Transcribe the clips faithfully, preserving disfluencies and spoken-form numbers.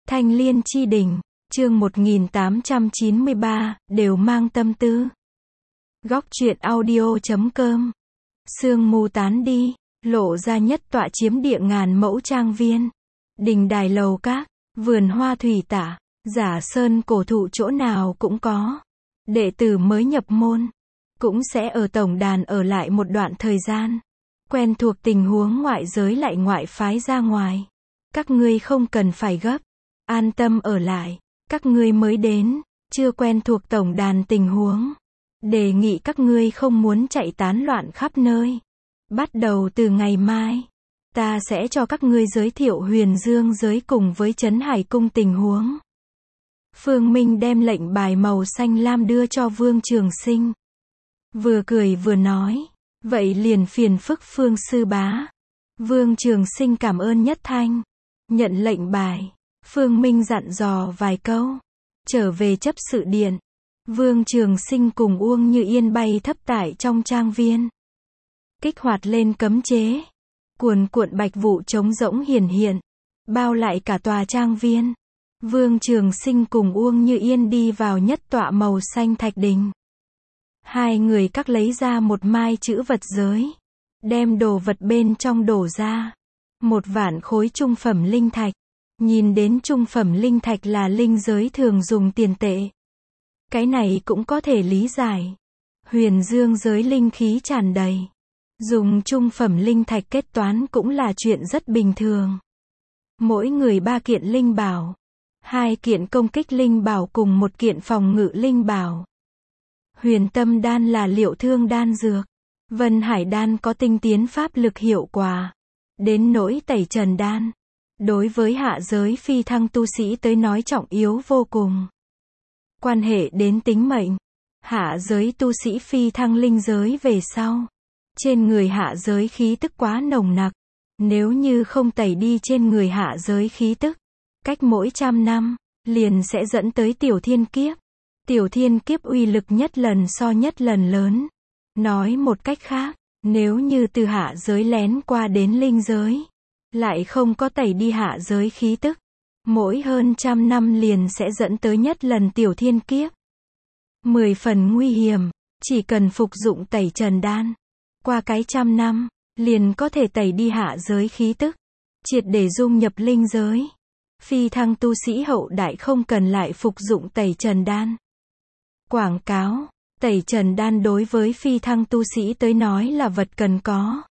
Thanh Liên Chi Đỉnh, chương một nghìn tám trăm chín mươi ba, đều mang tâm tư. Góc truyện audio chấm com. Sương mù tán đi, lộ ra nhất tọa chiếm địa ngàn mẫu trang viên. Đình đài lầu các, vườn hoa thủy tả, giả sơn cổ thụ chỗ nào cũng có. Đệ tử mới nhập môn, cũng sẽ ở tổng đàn ở lại một đoạn thời gian. Quen thuộc tình huống ngoại giới lại ngoại phái ra ngoài. Các ngươi không cần phải gấp. An tâm ở lại, các ngươi mới đến, chưa quen thuộc tổng đàn tình huống. Đề nghị các ngươi không muốn chạy tán loạn khắp nơi. Bắt đầu từ ngày mai, ta sẽ cho các ngươi giới thiệu Huyền Dương giới cùng với Trấn Hải Cung tình huống. Phương Minh đem lệnh bài màu xanh lam đưa cho Vương Trường Sinh. Vừa cười vừa nói, vậy liền phiền phức Phương sư bá. Vương Trường Sinh cảm ơn nhất thanh, nhận lệnh bài. Phương Minh dặn dò vài câu, trở về chấp sự điện. Vương Trường Sinh cùng Uông Như Yên bay thấp tải trong trang viên. Kích hoạt lên cấm chế. Cuồn cuộn bạch vụ trống rỗng hiển hiện, bao lại cả tòa trang viên. Vương Trường Sinh cùng Uông Như Yên đi vào nhất tọa màu xanh thạch đình. Hai người các lấy ra một mai chữ vật giới, đem đồ vật bên trong đổ ra. Một vạn khối trung phẩm linh thạch. Nhìn đến trung phẩm linh thạch là linh giới thường dùng tiền tệ. Cái này cũng có thể lý giải. Huyền Dương giới linh khí tràn đầy. Dùng trung phẩm linh thạch kết toán cũng là chuyện rất bình thường. Mỗi người ba kiện linh bảo. Hai kiện công kích linh bảo cùng một kiện phòng ngự linh bảo. Huyền Tâm đan là liệu thương đan dược. Vân Hải đan có tinh tiến pháp lực hiệu quả. Đến nỗi tẩy trần đan, đối với hạ giới phi thăng tu sĩ tới nói trọng yếu vô cùng. Quan hệ đến tính mệnh. Hạ giới tu sĩ phi thăng linh giới về sau, trên người hạ giới khí tức quá nồng nặc. Nếu như không tẩy đi trên người hạ giới khí tức, cách mỗi trăm năm, liền sẽ dẫn tới tiểu thiên kiếp. Tiểu thiên kiếp uy lực nhất lần so nhất lần lớn. Nói một cách khác, nếu như từ hạ giới lén qua đến linh giới, lại không có tẩy đi hạ giới khí tức, mỗi hơn trăm năm liền sẽ dẫn tới nhất lần tiểu thiên kiếp. Mười phần nguy hiểm, chỉ cần phục dụng tẩy trần đan, qua cái trăm năm, liền có thể tẩy đi hạ giới khí tức, triệt để dung nhập linh giới. Phi thăng tu sĩ hậu đại không cần lại phục dụng tẩy trần đan. Quảng cáo, tẩy trần đan đối với phi thăng tu sĩ tới nói là vật cần có.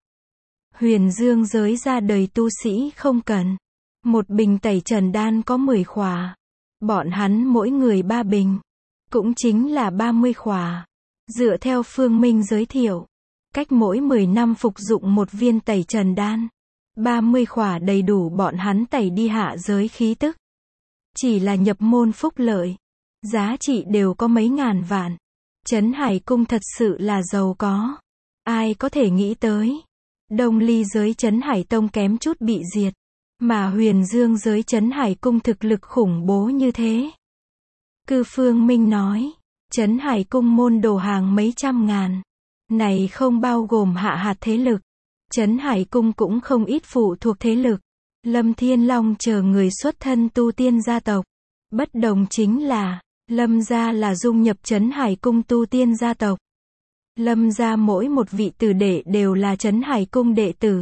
Huyền Dương giới ra đời tu sĩ không cần. Một bình tẩy trần đan có mười khỏa. Bọn hắn mỗi người ba bình. Cũng chính là ba mươi khỏa. Dựa theo Phương Minh giới thiệu, cách mỗi mười năm phục dụng một viên tẩy trần đan. ba mươi khỏa đầy đủ bọn hắn tẩy đi hạ giới khí tức. Chỉ là nhập môn phúc lợi, giá trị đều có mấy ngàn vạn. Trấn Hải Cung thật sự là giàu có. Ai có thể nghĩ tới, Đông Ly giới Trấn Hải Tông kém chút bị diệt, mà Huyền Dương giới Trấn Hải Cung thực lực khủng bố như thế. Cư Phương Minh nói, Trấn Hải Cung môn đồ hàng mấy trăm ngàn. Này không bao gồm hạ hạt thế lực. Trấn Hải Cung cũng không ít phụ thuộc thế lực. Lâm Thiên Long chờ người xuất thân tu tiên gia tộc. Bất đồng chính là, Lâm gia là dung nhập Trấn Hải Cung tu tiên gia tộc. Lâm gia mỗi một vị tử đệ đều là Trấn Hải Cung đệ tử.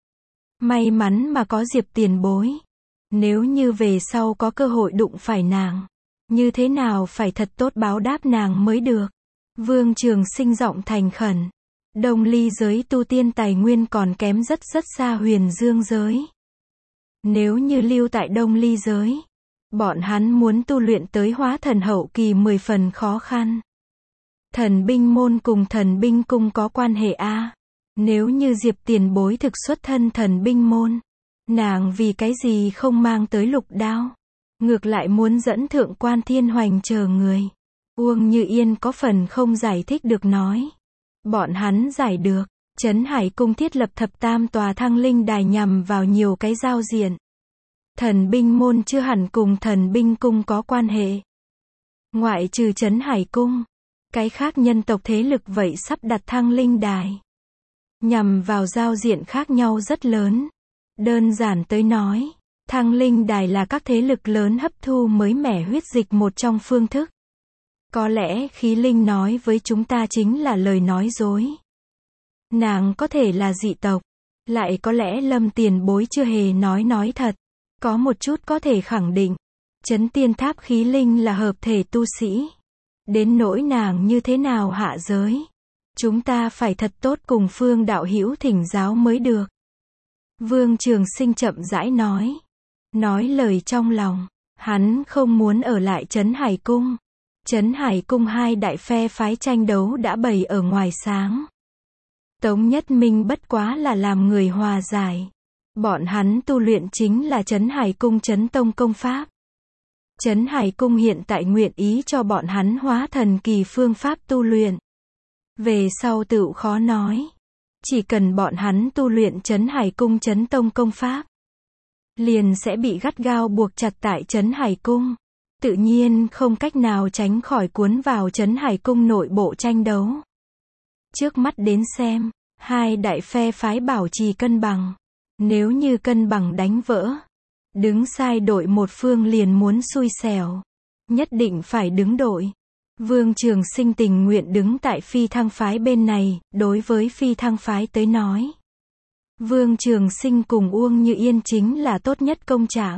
May mắn mà có Diệp tiền bối. Nếu như về sau có cơ hội đụng phải nàng, như thế nào phải thật tốt báo đáp nàng mới được. Vương Trường Sinh giọng thành khẩn. Đông Ly giới tu tiên tài nguyên còn kém rất rất xa Huyền Dương giới. Nếu như lưu tại Đông Ly giới, bọn hắn muốn tu luyện tới hóa thần hậu kỳ mười phần khó khăn. Thần binh môn cùng thần binh cung có quan hệ a. À? Nếu như Diệp tiền bối thực xuất thân thần binh môn, nàng vì cái gì không mang tới lục đao, ngược lại muốn dẫn thượng quan thiên hoành chờ người. Uông Như Yên có phần không giải thích được nói. Bọn hắn giải được, Trấn Hải Cung thiết lập thập tam tòa thăng linh đài nhằm vào nhiều cái giao diện. Thần binh môn chưa hẳn cùng thần binh cung có quan hệ. Ngoại trừ Trấn Hải Cung, cái khác nhân tộc thế lực vậy sắp đặt thăng linh đài. Nhằm vào giao diện khác nhau rất lớn. Đơn giản tới nói, Thăng linh đài là các thế lực lớn hấp thu mới mẻ huyết dịch một trong phương thức. Có lẽ khí linh nói với chúng ta chính là lời nói dối. Nàng có thể là dị tộc. Lại có lẽ Lâm tiền bối chưa hề nói nói thật. Có một chút có thể khẳng định. Chấn tiên tháp khí linh là hợp thể tu sĩ. Đến nỗi nàng như thế nào hạ giới. Chúng ta phải thật tốt cùng Phương đạo hữu thỉnh giáo mới được. Vương Trường Sinh chậm rãi nói. Nói lời trong lòng. Hắn không muốn ở lại Trấn Hải Cung. Trấn Hải Cung hai đại phe phái tranh đấu đã bày ở ngoài sáng. Tống Nhất Minh bất quá là làm người hòa giải. Bọn hắn tu luyện chính là Trấn Hải Cung Trấn Tông công pháp. Trấn Hải Cung hiện tại nguyện ý cho bọn hắn hóa thần kỳ phương pháp tu luyện. Về sau tựu khó nói. Chỉ cần bọn hắn tu luyện Trấn Hải Cung Trấn Tông công pháp, liền sẽ bị gắt gao buộc chặt tại Trấn Hải Cung. Tự nhiên không cách nào tránh khỏi cuốn vào Trấn Hải Cung nội bộ tranh đấu. Trước mắt đến xem, hai đại phe phái bảo trì cân bằng. Nếu như cân bằng đánh vỡ, đứng sai đội một phương liền muốn xui xẻo. Nhất định phải đứng đội. Vương Trường Sinh tình nguyện đứng tại Phi Thăng phái bên này, đối với Phi Thăng phái tới nói. Vương Trường Sinh cùng Uông Như Yên chính là tốt nhất công trạng.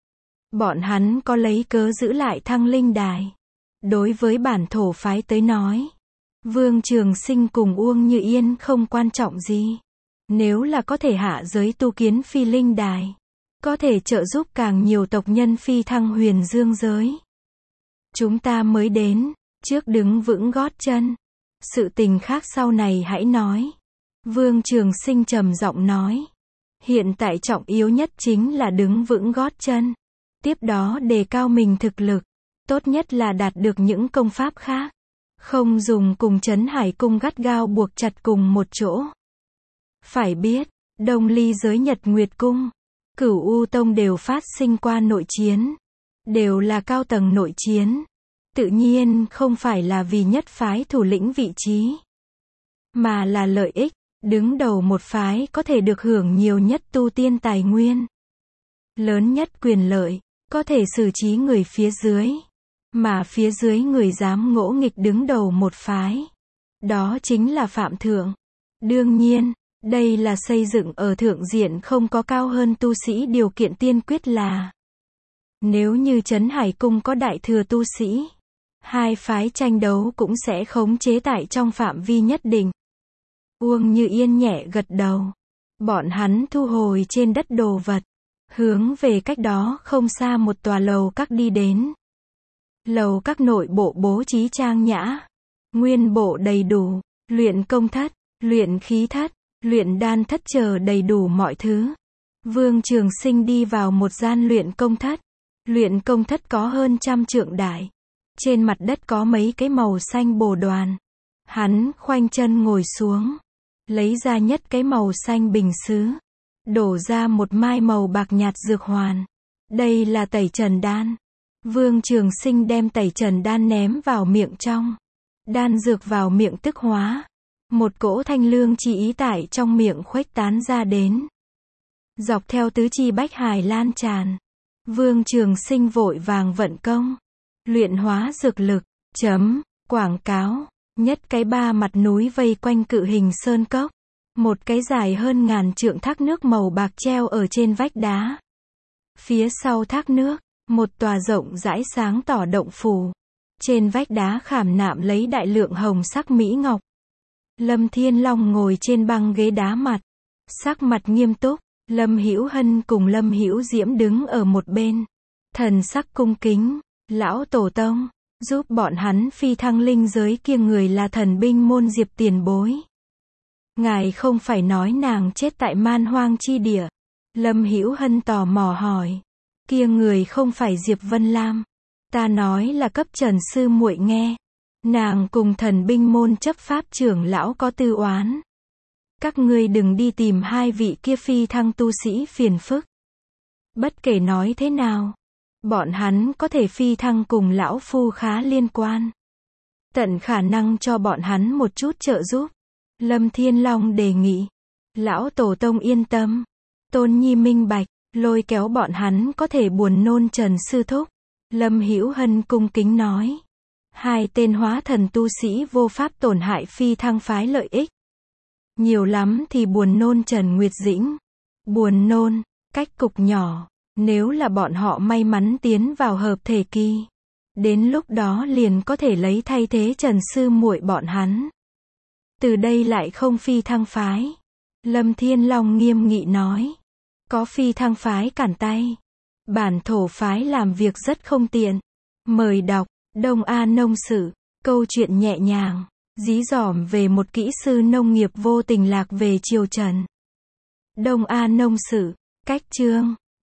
Bọn hắn có lấy cớ giữ lại Thăng Linh Đài. Đối với bản thổ phái tới nói, Vương Trường Sinh cùng Uông Như Yên không quan trọng gì. Nếu là có thể hạ giới tu kiến Phi Linh Đài, có thể trợ giúp càng nhiều tộc nhân phi thăng huyền dương giới. Chúng ta mới đến, trước đứng vững gót chân. Sự tình khác sau này hãy nói. Vương Trường Sinh trầm giọng nói. Hiện tại trọng yếu nhất chính là đứng vững gót chân. Tiếp đó đề cao mình thực lực. Tốt nhất là đạt được những công pháp khác. Không dùng cùng Trấn Hải Cung gắt gao buộc chặt cùng một chỗ. Phải biết, Đông Ly giới Nhật Nguyệt Cung, Cửu U Tông đều phát sinh qua nội chiến. Đều là cao tầng nội chiến. Tự nhiên không phải là vì nhất phái thủ lĩnh vị trí, mà là lợi ích. Đứng đầu một phái có thể được hưởng nhiều nhất tu tiên tài nguyên, lớn nhất quyền lợi, có thể xử trí người phía dưới. Mà phía dưới người dám ngỗ nghịch đứng đầu một phái, đó chính là phạm thượng. Đương nhiên, đây là xây dựng ở thượng diện không có cao hơn tu sĩ điều kiện tiên quyết là nếu như Trấn Hải Cung có đại thừa tu sĩ, hai phái tranh đấu cũng sẽ khống chế tại trong phạm vi nhất định. Uông Như Yên nhẹ gật đầu. Bọn hắn thu hồi trên đất đồ vật, hướng về cách đó không xa một tòa lầu các đi đến. Lầu các nội bộ bố trí trang nhã, nguyên bộ đầy đủ, luyện công thất, luyện khí thất, luyện đan thất chờ đầy đủ mọi thứ. Vương Trường Sinh đi vào một gian luyện công thất. Luyện công thất có hơn trăm trượng đại. Trên mặt đất có mấy cái màu xanh bồ đoàn. Hắn khoanh chân ngồi xuống, lấy ra nhất cái màu xanh bình sứ, đổ ra một mai màu bạc nhạt dược hoàn. Đây là tẩy trần đan. Vương Trường Sinh đem tẩy trần đan ném vào miệng trong. Đan dược vào miệng tức hóa. Một cỗ thanh lương chi ý tại trong miệng khuếch tán ra đến. Dọc theo tứ chi bách hải lan tràn. Vương Trường Sinh vội vàng vận công. Luyện hóa dược lực. Chấm. Quảng cáo. Nhất cái ba mặt núi vây quanh cự hình sơn cốc. Một cái dài hơn ngàn trượng thác nước màu bạc treo ở trên vách đá. Phía sau thác nước, một tòa rộng rãi sáng tỏ động phủ. Trên vách đá khảm nạm lấy đại lượng hồng sắc mỹ ngọc. Lâm Thiên Long ngồi trên băng ghế đá mặt, sắc mặt nghiêm túc. Lâm Hữu Hân cùng Lâm Hữu Diễm đứng ở một bên, thần sắc cung kính. Lão tổ tông, giúp bọn hắn phi thăng linh giới kia người là thần binh môn Diệp tiền bối. Ngài không phải nói nàng chết tại man hoang chi địa? Lâm Hữu Hân tò mò hỏi. Kia người không phải Diệp Vân Lam. Ta nói là cấp Trần sư muội nghe. Nàng cùng thần binh môn chấp pháp trưởng lão có tư oán. Các ngươi đừng đi tìm hai vị kia phi thăng tu sĩ phiền phức. Bất kể nói thế nào, bọn hắn có thể phi thăng cùng lão phu khá liên quan. Tận khả năng cho bọn hắn một chút trợ giúp. Lâm Thiên Long đề nghị. Lão tổ tông yên tâm. Tôn Nhi minh bạch. lôi kéo bọn hắn có thể buồn nôn Trần sư thúc. Lâm Hữu Hân cung kính nói. Hai tên hóa thần tu sĩ vô pháp tổn hại phi thăng phái lợi ích. Nhiều lắm thì buồn nôn Trần Nguyệt Dĩnh. Buồn nôn, cách cục nhỏ, nếu là bọn họ may mắn tiến vào hợp thể kỳ. Đến lúc đó liền có thể lấy thay thế Trần sư muội bọn hắn. Từ đây lại không phi thăng phái. Lâm Thiên Long nghiêm nghị nói. Có phi thăng phái cản tay. Bản thổ phái làm việc rất không tiện. Mời đọc, Đông A Nông Sử, câu chuyện nhẹ nhàng, dí dỏm về một kỹ sư nông nghiệp vô tình lạc về triều Trần. Đông A Nông Sử, cách chương.